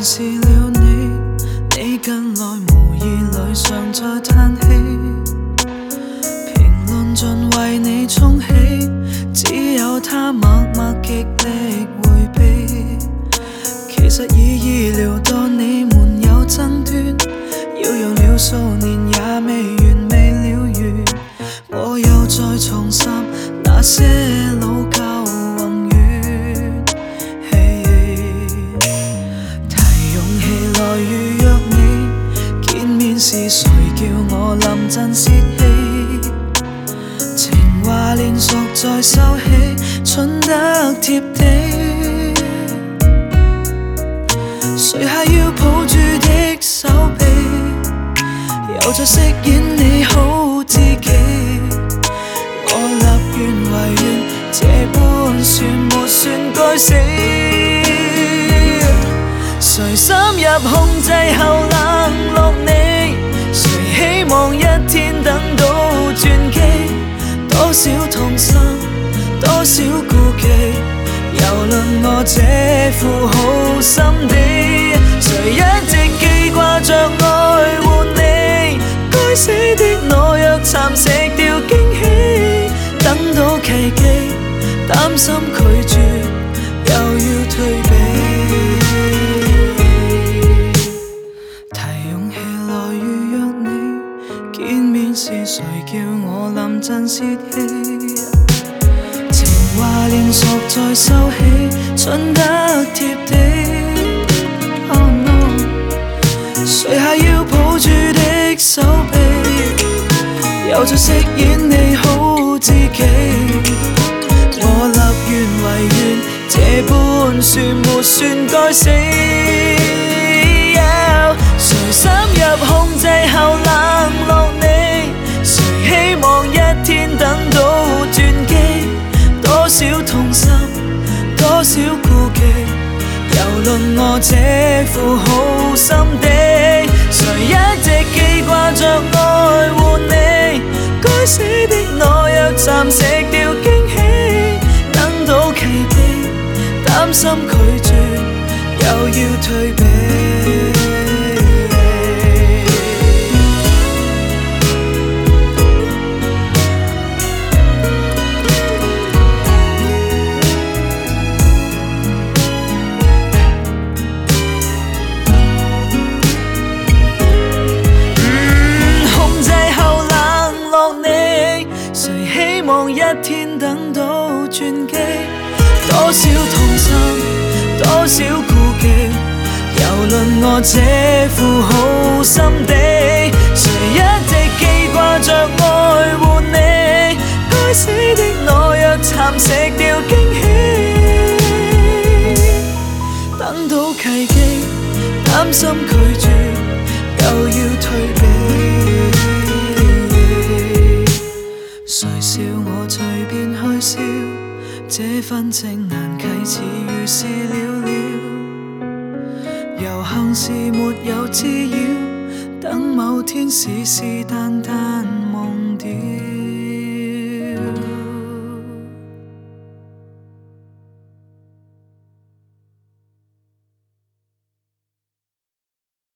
是了你，你近來無意裏常在嘆氣，評論盡為你沖起，只有他默默極力迴避。其實已意料到你們有爭端，擾攘了數年也未完未了緣。我又再重拾那些老舊宏願，提勇氣來預約你，見面時誰叫我臨陣泄氣？情話連續在收起，蠢得貼地。誰係要抱住的手臂，又在飾演你好知己？我立願為願，這般算沒算該死。誰深入控制後冷落你？誰希望一天等到轉機？多少痛心，多少顧忌，蹂躪我這副好心地。誰一直記掛着愛護你？該死的我若蠶食掉驚喜，等到奇蹟，擔心拒絕又要退避。提勇氣來預約你，見面時誰叫我臨陣泄氣？情話連續在收起，蠢得貼地。Oh no， 誰係要抱住的手臂，又在飾演你好知己？我立願為願，這般算沒算該死？誰深入控制後冷落你？誰希望一天等到轉機？多少痛心，多少顧忌，蹂躪我這副好心地。誰一直記掛着愛護你？該死的我若蠶食掉驚喜，等到奇蹟，擔心拒絕又要退避。一天等到轉機，多少痛心，多少顧忌，蹂躪我這副好心地。誰一直記掛着愛護你？該死的我若蠶食掉驚喜，等到奇蹟，擔心拒絕又要退避。誰笑我隨便去笑？這份情難啟，似預示了了。遊行時沒有滋擾，等某天是旦旦忘掉。